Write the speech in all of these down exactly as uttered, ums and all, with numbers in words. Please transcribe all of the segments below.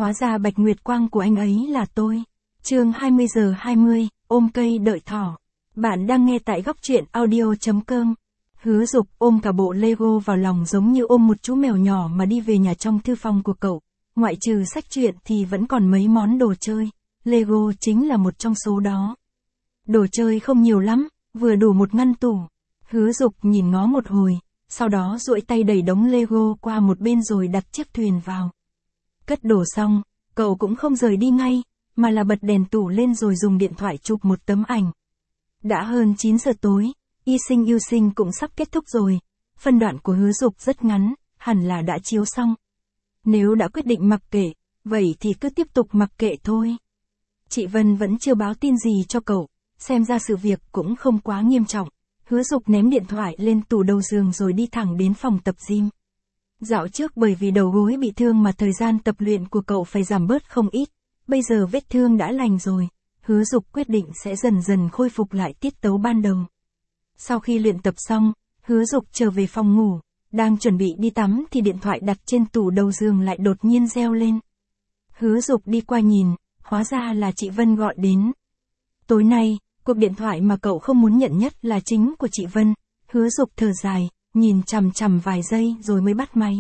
hóa ra Bạch Nguyệt Quang của anh ấy là tôi. Chương hai mươi giờ hai mươi, ôm cây đợi thỏ. Bạn đang nghe tại góc truyện audio chấm com. Hứa Dục ôm cả bộ Lego vào lòng giống như ôm một chú mèo nhỏ mà đi về nhà. Trong thư phòng của cậu, ngoại trừ sách truyện thì vẫn còn mấy món đồ chơi. Lego chính là một trong số đó. Đồ chơi không nhiều lắm, vừa đủ một ngăn tủ. Hứa Dục nhìn ngó một hồi, sau đó duỗi tay đẩy đống Lego qua một bên rồi đặt chiếc thuyền vào. Cất đồ xong, cậu cũng không rời đi ngay, mà là bật đèn tủ lên rồi dùng điện thoại chụp một tấm ảnh. Đã hơn chín giờ tối, Y Sinh Yêu Sinh cũng sắp kết thúc rồi. Phân đoạn của Hứa Dục rất ngắn, hẳn là đã chiếu xong. Nếu đã quyết định mặc kệ, vậy thì cứ tiếp tục mặc kệ thôi. Chị Vân vẫn chưa báo tin gì cho cậu, xem ra sự việc cũng không quá nghiêm trọng. Hứa Dục ném điện thoại lên tủ đầu giường rồi đi thẳng đến phòng tập gym. Dạo trước bởi vì đầu gối bị thương mà thời gian tập luyện của cậu phải giảm bớt không ít. Bây giờ vết thương đã lành rồi, Hứa Dục quyết định sẽ dần dần khôi phục lại tiết tấu ban đầu. Sau khi luyện tập xong, Hứa Dục trở về phòng ngủ, đang chuẩn bị đi tắm thì điện thoại đặt trên tủ đầu giường lại đột nhiên reo lên. Hứa Dục đi qua nhìn, hóa ra là chị Vân gọi đến. Tối nay, cuộc điện thoại mà cậu không muốn nhận nhất là chính của chị Vân. Hứa Dục thở dài, nhìn chằm chằm vài giây rồi mới bắt máy.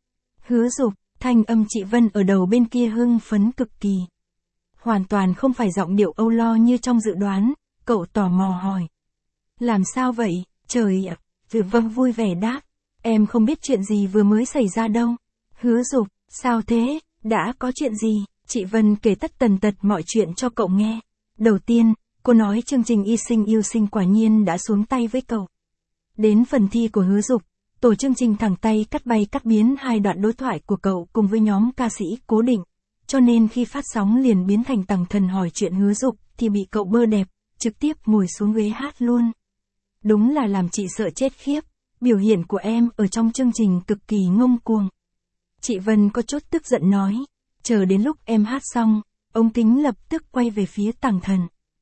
Hứa Dục, thanh âm chị Vân ở đầu bên kia hưng phấn cực kỳ. Hoàn toàn không phải giọng điệu âu lo như trong dự đoán, cậu tò mò hỏi. Làm sao vậy, trời ạ, Dự Vâng vui vẻ đáp. Em không biết chuyện gì vừa mới xảy ra đâu. Hứa Dục, sao thế, đã có chuyện gì? Chị Vân kể tất tần tật mọi chuyện cho cậu nghe. Đầu tiên, cô nói chương trình Y Sinh Yêu Sinh quả nhiên đã xuống tay với cậu. Đến phần thi của Hứa Dục, tổ chương trình thẳng tay cắt bay cắt biến hai đoạn đối thoại của cậu cùng với nhóm ca sĩ cố định. Cho nên khi phát sóng liền biến thành Tằng Thần hỏi chuyện Hứa Dục thì bị cậu bơ đẹp, trực tiếp ngồi xuống ghế hát luôn. Đúng là làm chị sợ chết khiếp, biểu hiện của em ở trong chương trình cực kỳ ngông cuồng. Chị Vân có chút tức giận nói, chờ đến lúc em hát xong, ống kính lập tức quay về phía Tằng Thần.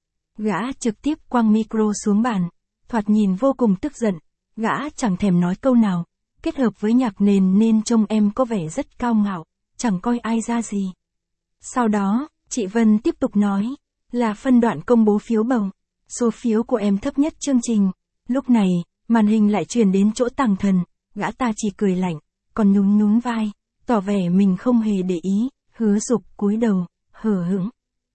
Gã trực tiếp quăng micro xuống bàn, thoạt nhìn vô cùng tức giận, gã chẳng thèm nói câu nào, kết hợp với nhạc nền nên trông em có vẻ rất cao ngạo, chẳng coi ai ra gì. Sau đó, chị Vân tiếp tục nói, là phân đoạn công bố phiếu bầu, số phiếu của em thấp nhất chương trình. Lúc này, màn hình lại truyền đến chỗ Tằng Thần, gã ta chỉ cười lạnh, còn nhún nhún vai, tỏ vẻ mình không hề để ý. Hứa Dục cúi đầu, hờ hững.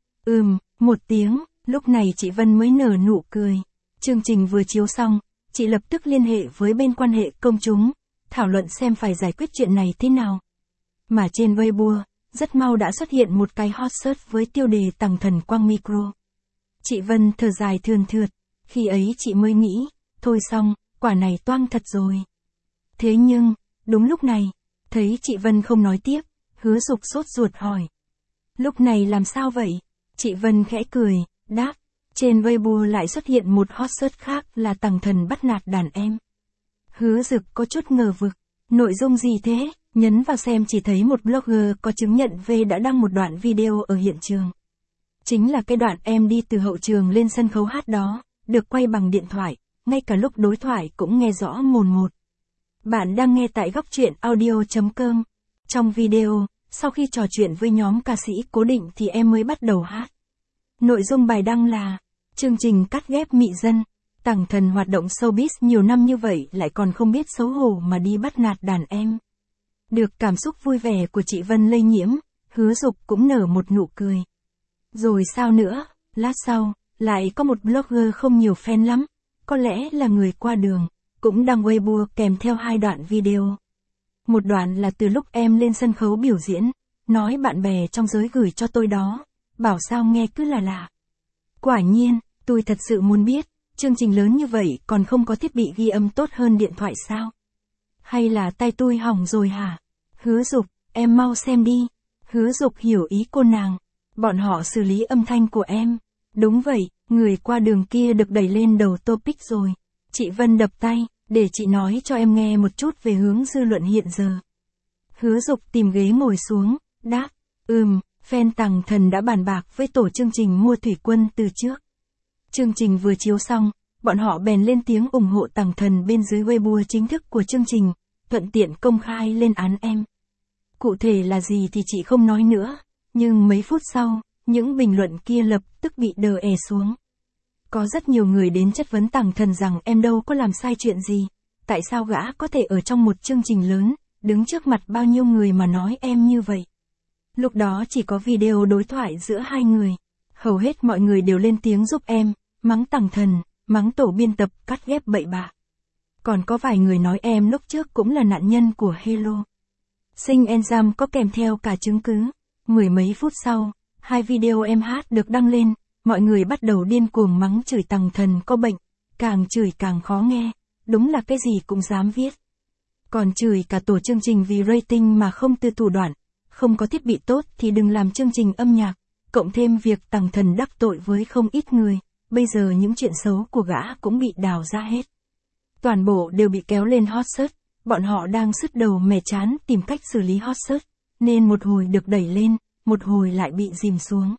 Ừm, một tiếng, lúc này chị Vân mới nở nụ cười. Chương trình vừa chiếu xong, chị lập tức liên hệ với bên quan hệ công chúng, thảo luận xem phải giải quyết chuyện này thế nào. Mà trên Weibo, rất mau đã xuất hiện một cái hot search với tiêu đề Tằng Thần quăng micro. Chị Vân thở dài thườn thượt, khi ấy chị mới nghĩ, thôi xong, quả này toang thật rồi. Thế nhưng, đúng lúc này, thấy chị Vân không nói tiếp, Hứa Dục sốt ruột hỏi. Lúc này làm sao vậy? Chị Vân khẽ cười, đáp, trên Weibo lại xuất hiện một hot search khác là Tằng Thần bắt nạt đàn em. Hứa Dục có chút ngờ vực, nội dung gì thế? Nhấn vào xem chỉ thấy một blogger có chứng nhận V đã đăng một đoạn video ở hiện trường. Chính là cái đoạn em đi từ hậu trường lên sân khấu hát đó, được quay bằng điện thoại, ngay cả lúc đối thoại cũng nghe rõ mồn một. Bạn đang nghe tại góc truyện audio chấm com. Trong video, sau khi trò chuyện với nhóm ca sĩ cố định thì em mới bắt đầu hát. Nội dung bài đăng là, chương trình cắt ghép mị dân, Tằng Thần hoạt động showbiz nhiều năm như vậy lại còn không biết xấu hổ mà đi bắt nạt đàn em. Được cảm xúc vui vẻ của chị Vân lây nhiễm, Hứa Dục cũng nở một nụ cười. Rồi sao nữa, lát sau, lại có một blogger không nhiều fan lắm, có lẽ là người qua đường, cũng đăng Weibo kèm theo hai đoạn video. Một đoạn là từ lúc em lên sân khấu biểu diễn, nói bạn bè trong giới gửi cho tôi đó, bảo sao nghe cứ là lạ. Quả nhiên, tôi thật sự muốn biết, chương trình lớn như vậy còn không có thiết bị ghi âm tốt hơn điện thoại sao? Hay là tay tôi hỏng rồi hả? Hứa Dục, em mau xem đi. Hứa Dục hiểu ý cô nàng. Bọn họ xử lý âm thanh của em. Đúng vậy, người qua đường kia được đẩy lên đầu topic rồi. Chị Vân đập tay, để chị nói cho em nghe một chút về hướng dư luận hiện giờ. Hứa Dục tìm ghế ngồi xuống, đáp, ừm, fan Tằng Thần đã bàn bạc với tổ chương trình mua thủy quân từ trước. Chương trình vừa chiếu xong, bọn họ bèn lên tiếng ủng hộ Tằng Thần bên dưới Weibo chính thức của chương trình, thuận tiện công khai lên án em. Cụ thể là gì thì chị không nói nữa, Nhưng mấy phút sau, những bình luận kia lập tức bị đờ è xuống. Có rất nhiều người đến chất vấn Tằng Thần rằng em đâu có làm sai chuyện gì, tại sao gã có thể ở trong một chương trình lớn, đứng trước mặt bao nhiêu người mà nói em như vậy. Lúc đó chỉ có video đối thoại giữa hai người. Hầu hết mọi người đều lên tiếng giúp em, mắng Tằng Thần, mắng tổ biên tập cắt ghép bậy bạ. Còn có vài người nói em lúc trước cũng là nạn nhân của Hello Sinh Enzyme có kèm theo cả chứng cứ. Mười mấy phút sau, hai video em hát được đăng lên, mọi người bắt đầu điên cuồng mắng chửi Tằng Thần có bệnh, càng chửi càng khó nghe, đúng là cái gì cũng dám viết. Còn chửi cả tổ chương trình vì rating mà không từ thủ đoạn, không có thiết bị tốt thì đừng làm chương trình âm nhạc, cộng thêm việc Tằng Thần đắc tội với không ít người, bây giờ những chuyện xấu của gã cũng bị đào ra hết. Toàn bộ đều bị kéo lên hot search, bọn họ đang sứt đầu mẻ chán tìm cách xử lý hot search, nên một hồi được đẩy lên, một hồi lại bị dìm xuống.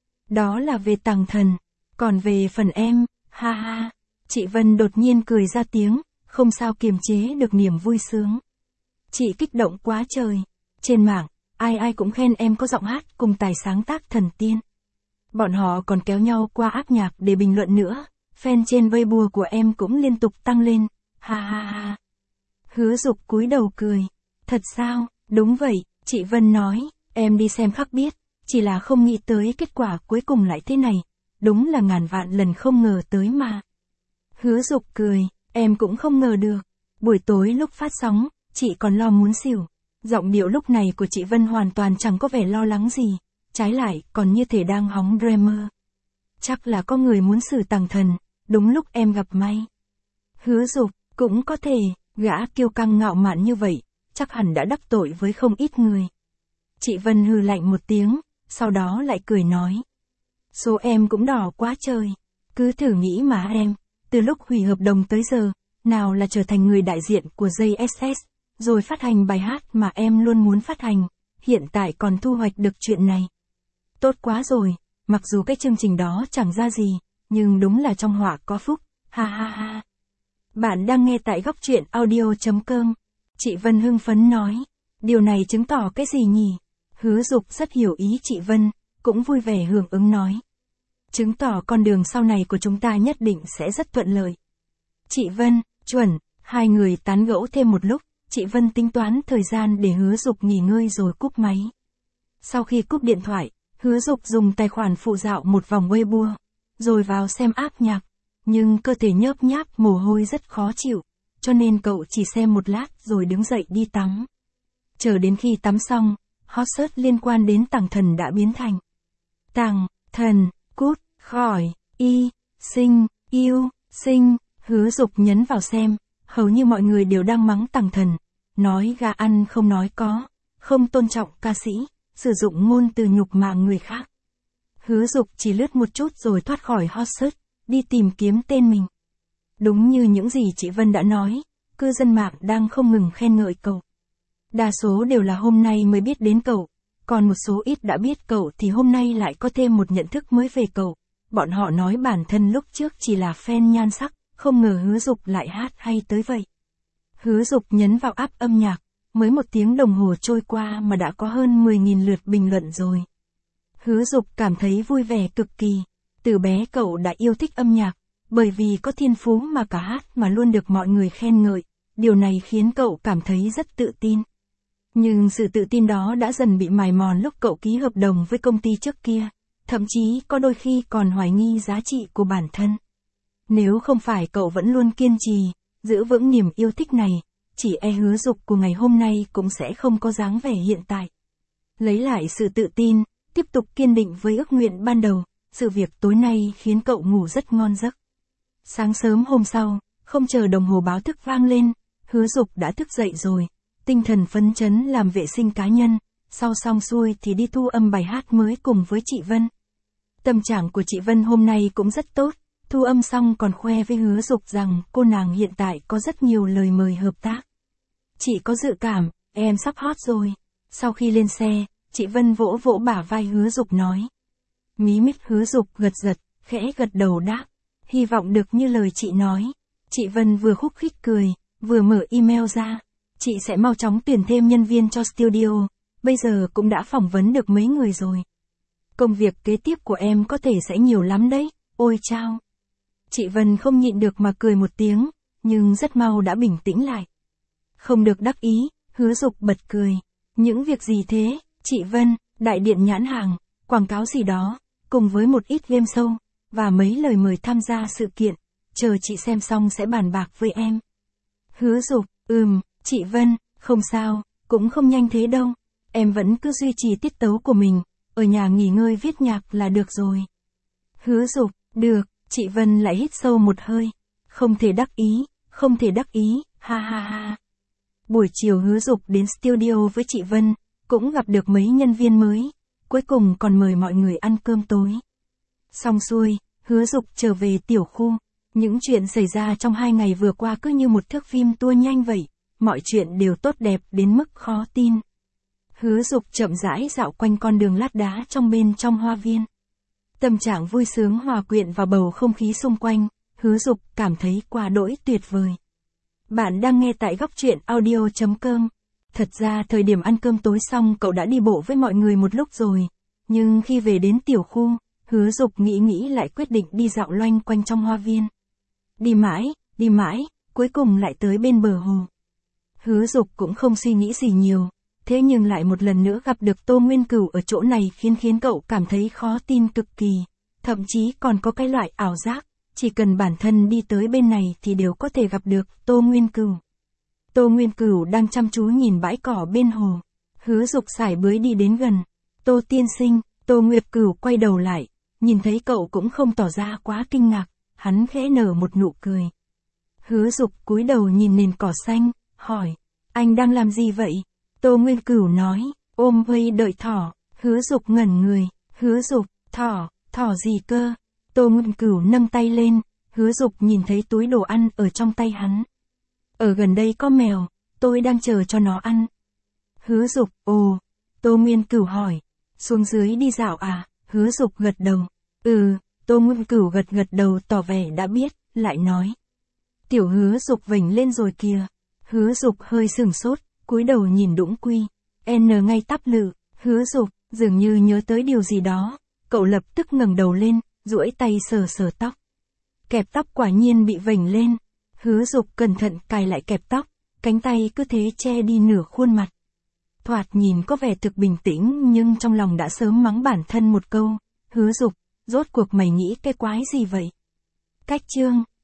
Đó là về Tằng Thần, còn về phần em, ha ha, chị Vân đột nhiên cười ra tiếng, không sao kiềm chế được niềm vui sướng. Chị kích động quá trời, trên mạng, ai ai cũng khen em có giọng hát cùng tài sáng tác thần tiên. Bọn họ còn kéo nhau qua app nhạc để bình luận nữa, fan trên Weibo của em cũng liên tục tăng lên, ha ha ha. Hứa Dục cúi đầu cười, thật sao, đúng vậy, chị Vân nói, em đi xem khắc biết, chỉ là không nghĩ tới kết quả cuối cùng lại thế này, đúng là ngàn vạn lần không ngờ tới mà. Hứa Dục cười, em cũng không ngờ được, buổi tối lúc phát sóng, chị còn lo muốn xỉu, giọng điệu lúc này của chị Vân hoàn toàn chẳng có vẻ lo lắng gì, trái lại còn như thể đang hóng drama. Chắc là có người muốn xử Tằng Thần, đúng lúc em gặp may. Hứa Dục, cũng có thể, gã kiêu căng ngạo mạn như vậy, chắc hẳn đã đắc tội với không ít người. Chị Vân hừ lạnh một tiếng, sau đó lại cười nói. Số em cũng đỏ quá trời, cứ thử nghĩ mà em, từ lúc hủy hợp đồng tới giờ, nào là trở thành người đại diện của gi ét ét, rồi phát hành bài hát mà em luôn muốn phát hành, hiện tại còn thu hoạch được chuyện này. Tốt quá rồi, mặc dù cái chương trình đó chẳng ra gì, nhưng đúng là trong họa có phúc, ha ha ha. Bạn đang nghe tại góc truyện audio chấm com. Chị Vân hưng phấn nói, điều này chứng tỏ cái gì nhỉ? Hứa Dục rất hiểu ý chị Vân, cũng vui vẻ hưởng ứng nói. Chứng tỏ con đường sau này của chúng ta nhất định sẽ rất thuận lợi. Chị Vân, chuẩn, hai người tán gẫu thêm một lúc, chị Vân tính toán thời gian để Hứa Dục nghỉ ngơi rồi cúp máy. Sau khi cúp điện thoại, Hứa Dục dùng tài khoản phụ dạo một vòng Weibo, rồi vào xem app nhạc, nhưng cơ thể nhớp nháp mồ hôi rất khó chịu, cho nên cậu chỉ xem một lát rồi đứng dậy đi tắm. Chờ đến khi tắm xong, hot search liên quan đến Tằng Thần đã biến thành Tằng Thần, cút, khỏi, y, sinh, yêu, sinh, Hứa Dục nhấn vào xem, hầu như mọi người đều đang mắng Tằng Thần, nói gà ăn không nói có, không tôn trọng ca sĩ, sử dụng ngôn từ nhục mạ người khác. Hứa Dục chỉ lướt một chút rồi thoát khỏi hot search, đi tìm kiếm tên mình. Đúng như những gì chị Vân đã nói, cư dân mạng đang không ngừng khen ngợi cậu. Đa số đều là hôm nay mới biết đến cậu, còn một số ít đã biết cậu thì hôm nay lại có thêm một nhận thức mới về cậu. Bọn họ nói bản thân lúc trước chỉ là fan nhan sắc, không ngờ Hứa Dục lại hát hay tới vậy. Hứa Dục nhấn vào app âm nhạc, mới một tiếng đồng hồ trôi qua mà đã có hơn mười nghìn lượt bình luận rồi. Hứa Dục cảm thấy vui vẻ cực kỳ, từ bé cậu đã yêu thích âm nhạc, bởi vì có thiên phú mà cả hát mà luôn được mọi người khen ngợi, điều này khiến cậu cảm thấy rất tự tin. Nhưng sự tự tin đó đã dần bị mài mòn lúc cậu ký hợp đồng với công ty trước kia, thậm chí có đôi khi còn hoài nghi giá trị của bản thân. Nếu không phải cậu vẫn luôn kiên trì, giữ vững niềm yêu thích này, chỉ e Hứa Dục của ngày hôm nay cũng sẽ không có dáng vẻ hiện tại. Lấy lại sự tự tin, tiếp tục kiên định với ước nguyện ban đầu, sự việc tối nay khiến cậu ngủ rất ngon giấc. Sáng sớm hôm sau, không chờ đồng hồ báo thức vang lên, Hứa Dục đã thức dậy rồi, tinh thần phấn chấn làm vệ sinh cá nhân, sau xong xuôi thì đi thu âm bài hát mới cùng với chị Vân. Tâm trạng của chị Vân hôm nay cũng rất tốt, thu âm xong còn khoe với Hứa Dục rằng cô nàng hiện tại có rất nhiều lời mời hợp tác. Chị có dự cảm, em sắp hot rồi. Sau khi lên xe, chị Vân vỗ vỗ bả vai Hứa Dục nói. Mí mít Hứa Dục gật giật, khẽ gật đầu đáp. Hy vọng được như lời chị nói. Chị Vân vừa khúc khích cười, vừa mở email ra. Chị sẽ mau chóng tuyển thêm nhân viên cho studio, bây giờ cũng đã phỏng vấn được mấy người rồi. Công việc kế tiếp của em có thể sẽ nhiều lắm đấy, ôi chao. Chị Vân không nhịn được mà cười một tiếng, nhưng rất mau đã bình tĩnh lại. Không được đắc ý, Hứa Dục bật cười. Những việc gì thế, chị Vân, đại điện nhãn hàng, quảng cáo gì đó, cùng với một ít game show, và mấy lời mời tham gia sự kiện, chờ chị xem xong sẽ bàn bạc với em. Hứa Dục, ừm, chị Vân, không sao, cũng không nhanh thế đâu, em vẫn cứ duy trì tiết tấu của mình, ở nhà nghỉ ngơi viết nhạc là được rồi. Hứa Dục, được, chị Vân lại hít sâu một hơi, không thể đắc ý, không thể đắc ý, ha ha ha. Buổi chiều Hứa Dục đến studio với chị Vân, cũng gặp được mấy nhân viên mới, cuối cùng còn mời mọi người ăn cơm tối. Xong xuôi, Hứa Dục trở về tiểu khu, những chuyện xảy ra trong hai ngày vừa qua cứ như một thước phim tua nhanh vậy, mọi chuyện đều tốt đẹp đến mức khó tin. Hứa Dục chậm rãi dạo quanh con đường lát đá trong bên trong hoa viên. Tâm trạng vui sướng hòa quyện vào bầu không khí xung quanh, Hứa Dục cảm thấy quá đỗi tuyệt vời. Bạn đang nghe tại góc truyện audio chấm com. Thật ra thời điểm ăn cơm tối xong cậu đã đi bộ với mọi người một lúc rồi, nhưng khi về đến tiểu khu, Hứa Dục nghĩ nghĩ lại quyết định đi dạo loanh quanh trong hoa viên. Đi mãi, đi mãi, cuối cùng lại tới bên bờ hồ. Hứa Dục cũng không suy nghĩ gì nhiều, thế nhưng lại một lần nữa gặp được Tô Nguyên Cửu ở chỗ này khiến khiến cậu cảm thấy khó tin cực kỳ, thậm chí còn có cái loại ảo giác, chỉ cần bản thân đi tới bên này thì đều có thể gặp được Tô Nguyên Cửu. Tô Nguyên Cửu đang chăm chú nhìn bãi cỏ bên hồ. Hứa Dục sải bước đi đến gần. Tô tiên sinh, Tô Nguyệt Cửu quay đầu lại, nhìn thấy cậu cũng không tỏ ra quá kinh ngạc, hắn khẽ nở một nụ cười. Hứa Dục cúi đầu nhìn nền cỏ xanh, hỏi, anh đang làm gì vậy? Tô Nguyên Cửu nói, ôm vây đợi thỏ. Hứa Dục ngẩn người, Hứa Dục, thỏ, thỏ gì cơ? Tô Nguyên Cửu nâng tay lên, Hứa Dục nhìn thấy túi đồ ăn ở trong tay hắn. Ở gần đây có mèo, tôi đang chờ cho nó ăn. Hứa Dục, ồ, Tô Nguyên Cửu hỏi, xuống dưới đi dạo à? Hứa Dục gật đầu, ừ, Tô Nguyên Cửu gật gật đầu tỏ vẻ đã biết, lại nói. Tiểu Hứa Dục vểnh lên rồi kìa. Hứa Dục hơi sừng sốt, cúi đầu nhìn Đũng Quy, N ngay tắp lự. Hứa Dục, dường như nhớ tới điều gì đó, cậu lập tức ngẩng đầu lên, duỗi tay sờ sờ tóc. Kẹp tóc quả nhiên bị vểnh lên. Hứa Dục cẩn thận cài lại kẹp tóc, cánh tay cứ thế che đi nửa khuôn mặt. Thoạt nhìn có vẻ thực bình tĩnh nhưng trong lòng đã sớm mắng bản thân một câu. Hứa Dục, rốt cuộc mày nghĩ cái quái gì vậy? Cách chương